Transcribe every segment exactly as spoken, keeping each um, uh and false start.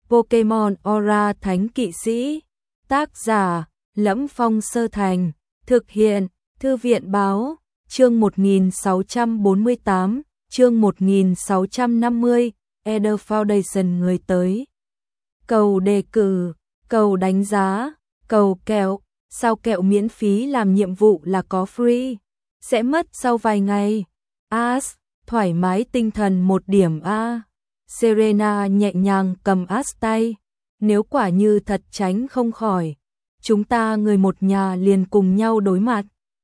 Pokemon Aura Thánh Kỵ Sĩ. Tác giả: Lẫm Phong Sơ Thành. Thực hiện: Thư viện báo. Chương một nghìn sáu trăm bốn mươi tám, chương một nghìn sáu trăm năm mươi, Eder Foundation người tới. Cầu đề cử, cầu đánh giá, cầu kẹo, sao kẹo miễn phí làm nhiệm vụ là có free, sẽ mất sau vài ngày. As, thoải mái tinh thần một điểm a. Serena nhẹ nhàng cầm As tay, nếu quả như thật tránh không khỏi, chúng ta người một nhà liền cùng nhau đối mặt.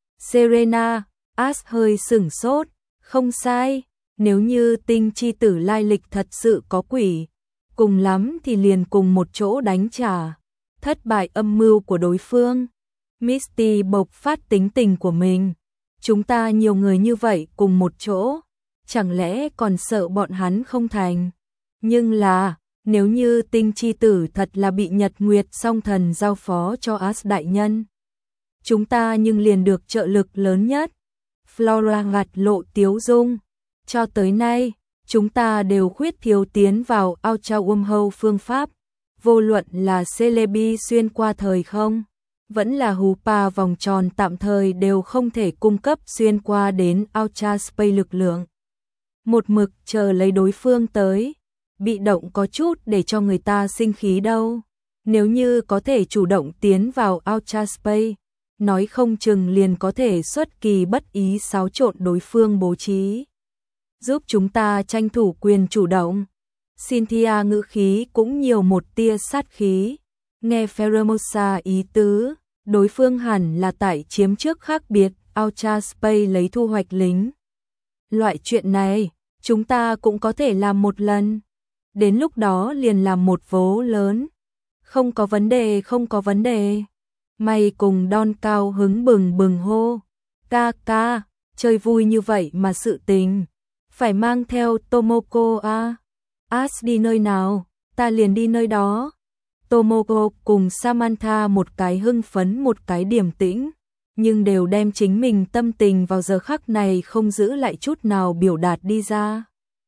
Serena, As hơi sửng sốt, không sai, nếu như tinh chi tử lai lịch thật sự có quỷ, cùng lắm thì liền cùng một chỗ đánh trả, thất bại âm mưu của đối phương. Misty bộc phát tính tình của mình, chúng ta nhiều người như vậy cùng một chỗ, chẳng lẽ còn sợ bọn hắn không thành. Nhưng là, nếu như tinh chi tử thật là bị Nhật Nguyệt song thần giao phó cho As đại nhân, chúng ta nhưng liền được trợ lực lớn nhất. Flora gạt lộ tiếu dung, cho tới nay, chúng ta đều khuyết thiếu tiến vào Ultra Wormhole phương pháp, vô luận là Celebi xuyên qua thời không, vẫn là Hoopa vòng tròn tạm thời đều không thể cung cấp xuyên qua đến Ultra Space lực lượng. Một mực chờ lấy đối phương tới, bị động có chút để cho người ta sinh khí đâu. Nếu như có thể chủ động tiến vào Ultra Space, nói không chừng liền có thể xuất kỳ bất ý xáo trộn đối phương bố trí, giúp chúng ta tranh thủ quyền chủ động. Cynthia ngữ khí cũng nhiều một tia sát khí, nghe Pheromosa ý tứ, đối phương hẳn là tại chiếm trước khác biệt Ultra Space lấy thu hoạch lính. Loại chuyện này, chúng ta cũng có thể làm một lần, đến lúc đó liền làm một vố lớn. Không có vấn đề, không có vấn đề. Mày cùng Don cao hứng bừng bừng hô, ca ca, chơi vui như vậy mà sự tình, phải mang theo Tomoko à. As đi nơi nào, ta liền đi nơi đó. Tomoko cùng Samantha một cái hưng phấn một cái điềm tĩnh, nhưng đều đem chính mình tâm tình vào giờ khắc này không giữ lại chút nào biểu đạt đi ra.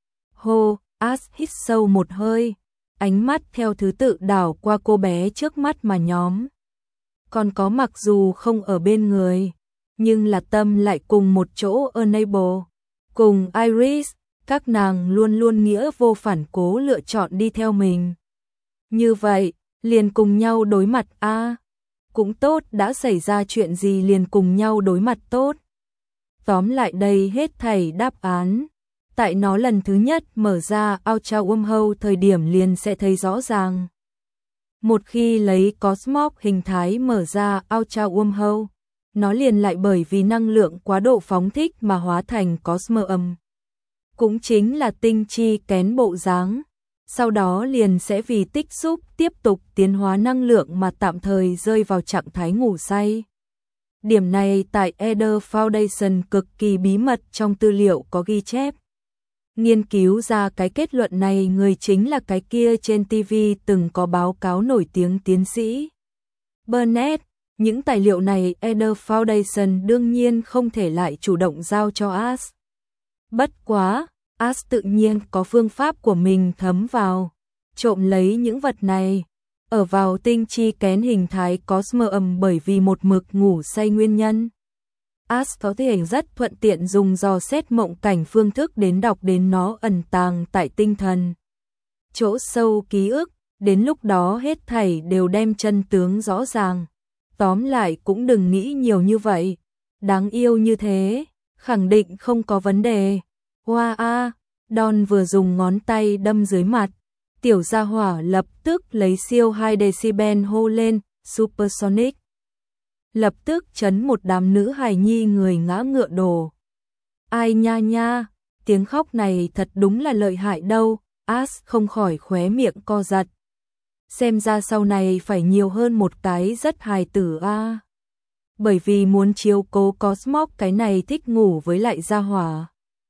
Hô, As hít sâu một hơi, ánh mắt theo thứ tự đảo qua cô bé trước mắt mà nhóm. Còn có mặc dù không ở bên người, nhưng là tâm lại cùng một chỗ Enable, cùng Iris, các nàng luôn luôn nghĩa vô phản cố lựa chọn đi theo mình. Như vậy, liền cùng nhau đối mặt a. À, cũng tốt, đã xảy ra chuyện gì liền cùng nhau đối mặt tốt. Tóm lại đây hết thảy đáp án, tại nó lần thứ nhất mở ra Ultra Wormhole thời điểm liền sẽ thấy rõ ràng. Một khi lấy Cosmos hình thái mở ra Ultra Wormhole, nó liền lại bởi vì năng lượng quá độ phóng thích mà hóa thành Cosmos âm. Cũng chính là tinh chi kén bộ dáng. Sau đó liền sẽ vì tích xúc tiếp tục tiến hóa năng lượng mà tạm thời rơi vào trạng thái ngủ say. Điểm này tại Eder Foundation cực kỳ bí mật trong tư liệu có ghi chép. Nghiên cứu ra cái kết luận này người chính là cái kia trên ti vi từng có báo cáo nổi tiếng tiến sĩ Burnett. Những tài liệu này Eder Foundation đương nhiên không thể lại chủ động giao cho As. Bất quá, As tự nhiên có phương pháp của mình thấm vào, trộm lấy những vật này, ở vào tinh chi kén hình thái Cosmos âm bởi vì một mực ngủ say nguyên nhân. As có thể rất thuận tiện dùng dò xét mộng cảnh phương thức đến đọc đến nó ẩn tàng tại tinh thần chỗ sâu ký ức, đến lúc đó hết thảy đều đem chân tướng rõ ràng. Tóm lại cũng đừng nghĩ nhiều như vậy, đáng yêu như thế, khẳng định không có vấn đề. Hoa a, Don vừa dùng ngón tay đâm dưới mặt, tiểu gia hỏa lập tức lấy siêu hai decibel hô lên, Supersonic. Lập tức chấn một đám nữ hài nhi người ngã ngựa đổ. Ai nha nha, tiếng khóc này thật đúng là lợi hại đâu, As không khỏi khóe miệng co giật. Xem ra sau này phải nhiều hơn một cái rất hài tử a. À. Bởi vì muốn chiếu cố Cosmos cái này thích ngủ với lại gia hỏa.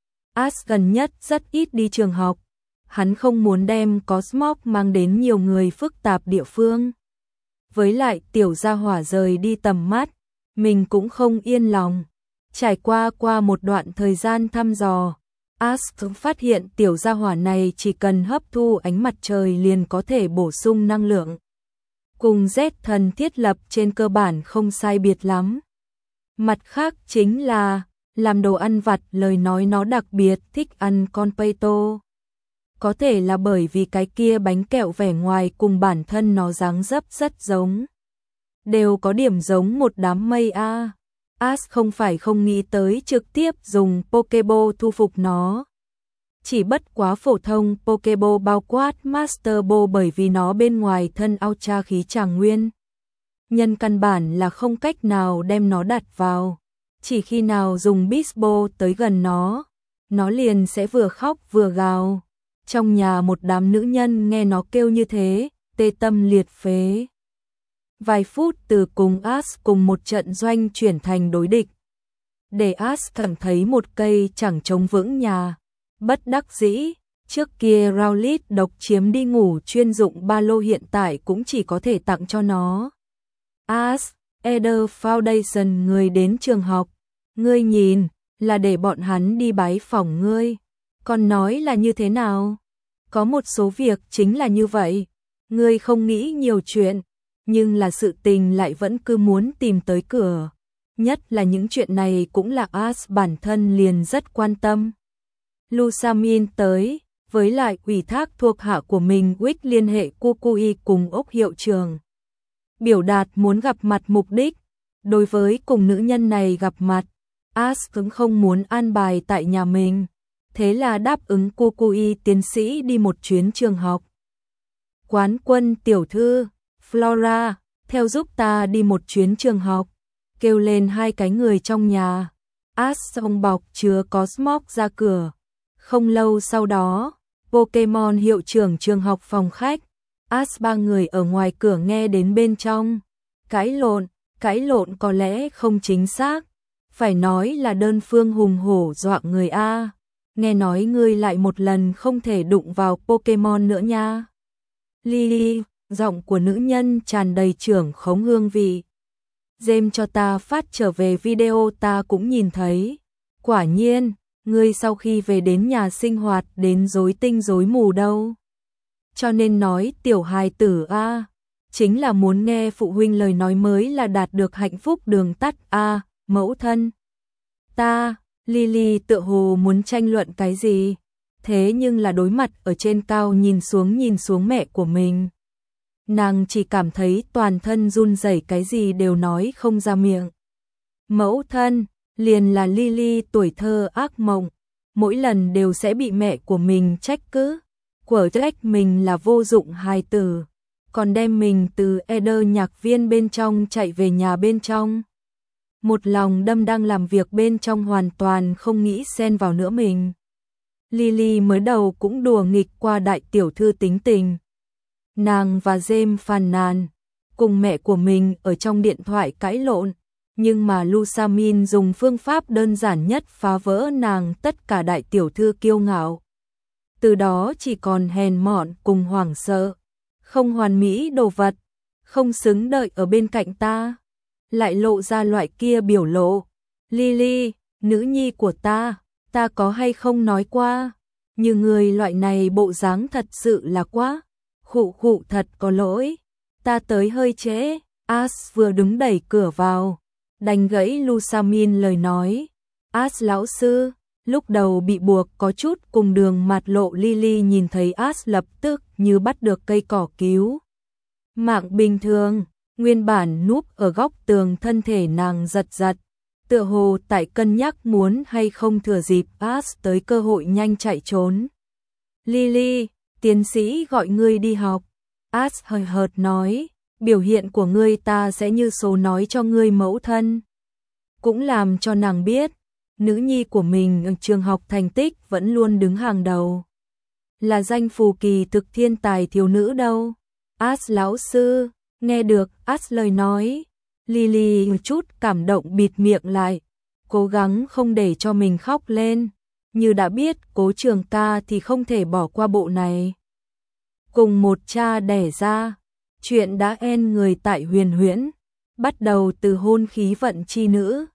As gần nhất rất ít đi trường học, hắn không muốn đem Cosmos mang đến nhiều người phức tạp địa phương. Với lại tiểu gia hỏa rời đi tầm mắt, mình cũng không yên lòng. Trải qua qua một đoạn thời gian thăm dò, Ash phát hiện tiểu gia hỏa này chỉ cần hấp thu ánh mặt trời liền có thể bổ sung năng lượng. Cùng Z thần thiết lập trên cơ bản không sai biệt lắm. Mặt khác chính là, làm đồ ăn vặt lời nói nó đặc biệt thích ăn con pesto. Có thể là bởi vì cái kia bánh kẹo vẻ ngoài cùng bản thân nó dáng dấp rất giống. Đều có điểm giống một đám mây a. À. Ash không phải không nghĩ tới trực tiếp dùng Pokeball thu phục nó. Chỉ bất quá phổ thông Pokeball bao quát Master Ball bởi vì nó bên ngoài thân Ultra khí tràng nguyên. Nhân căn bản là không cách nào đem nó đặt vào. Chỉ khi nào dùng Beast Ball tới gần nó, nó liền sẽ vừa khóc vừa gào. Trong nhà một đám nữ nhân nghe nó kêu như thế, tê tâm liệt phế. Vài phút từ cùng Ash cùng một trận doanh chuyển thành đối địch. Để Ash cảm thấy một cây chẳng chống vững nhà. Bất đắc dĩ, trước kia Rowlet độc chiếm đi ngủ chuyên dụng ba lô hiện tại cũng chỉ có thể tặng cho nó. Ash, Eder Foundation người đến trường học. Ngươi nhìn, là để bọn hắn đi bái phỏng ngươi. Còn nói là như thế nào? Có một số việc chính là như vậy. Ngươi không nghĩ nhiều chuyện, nhưng là sự tình lại vẫn cứ muốn tìm tới cửa. Nhất là những chuyện này cũng là Ash bản thân liền rất quan tâm. Lusamin tới, với lại ủy thác thuộc hạ của mình Wick liên hệ Kukui cùng ốc hiệu trường. Biểu đạt muốn gặp mặt mục đích. Đối với cùng nữ nhân này gặp mặt, Ash cũng không muốn an bài tại nhà mình. Thế là đáp ứng Kukui tiến sĩ đi một chuyến trường học. Quán quân tiểu thư, Flora, theo giúp ta đi một chuyến trường học. Kêu lên hai cái người trong nhà. Ash xong bọc chứa Cosmog ra cửa. Không lâu sau đó, Pokemon hiệu trưởng trường học phòng khách. Ash ba người ở ngoài cửa nghe đến bên trong. Cãi lộn, cãi lộn có lẽ không chính xác. Phải nói là đơn phương hùng hổ dọa người A. Nghe nói ngươi lại một lần không thể đụng vào Pokemon nữa nha. Lily, giọng của nữ nhân tràn đầy trưởng khống hương vị. James cho ta phát trở về video ta cũng nhìn thấy. Quả nhiên, ngươi sau khi về đến nhà sinh hoạt đến rối tinh rối mù đâu. Cho nên nói tiểu hài tử A, chính là muốn nghe phụ huynh lời nói mới là đạt được hạnh phúc đường tắt A, mẫu thân. Ta, Lily tựa hồ muốn tranh luận cái gì, thế nhưng là đối mặt ở trên cao nhìn xuống nhìn xuống mẹ của mình. Nàng chỉ cảm thấy toàn thân run rẩy cái gì đều nói không ra miệng. Mẫu thân, liền là Lily tuổi thơ ác mộng, mỗi lần đều sẽ bị mẹ của mình trách cứ, quở trách mình là vô dụng hài tử, còn đem mình từ Eder nhạc viên bên trong chạy về nhà bên trong. Một lòng đâm đang làm việc bên trong hoàn toàn không nghĩ xen vào nữa mình. Lily mới đầu cũng đùa nghịch qua đại tiểu thư tính tình. Nàng và James phàn nàn, cùng mẹ của mình ở trong điện thoại cãi lộn, nhưng mà Lusamin dùng phương pháp đơn giản nhất phá vỡ nàng tất cả đại tiểu thư kiêu ngạo. Từ đó chỉ còn hèn mọn cùng hoảng sợ, không hoàn mỹ đồ vật, không xứng đợi ở bên cạnh ta. Lại lộ ra loại kia biểu lộ. Lily, nữ nhi của ta, ta có hay không nói qua, như người loại này bộ dáng thật sự là quá. Khụ khụ thật có lỗi, ta tới hơi trễ. Ash vừa đứng đẩy cửa vào, đành gãy Lusamin lời nói. Ash lão sư, lúc đầu bị buộc có chút cùng đường mặt lộ Lily nhìn thấy Ash lập tức như bắt được cây cỏ cứu mạng bình thường. Nguyên bản núp ở góc tường thân thể nàng giật giật, tựa hồ tại cân nhắc muốn hay không thừa dịp Ash tới cơ hội nhanh chạy trốn. Lily, tiến sĩ gọi ngươi đi học. Ash hời hợt nói, biểu hiện của ngươi ta sẽ như số nói cho ngươi mẫu thân. Cũng làm cho nàng biết, nữ nhi của mình ở trường học thành tích vẫn luôn đứng hàng đầu. Là danh phù kỳ thực thiên tài thiếu nữ đâu. Ash lão sư, nghe được Ash lời nói, Lily một chút cảm động bịt miệng lại, cố gắng không để cho mình khóc lên. Như đã biết Cố Trường ca thì không thể bỏ qua bộ này. Cùng một cha đẻ ra, chuyện đã en người tại Huyền Huyễn, bắt đầu từ hôn khí vận chi nữ,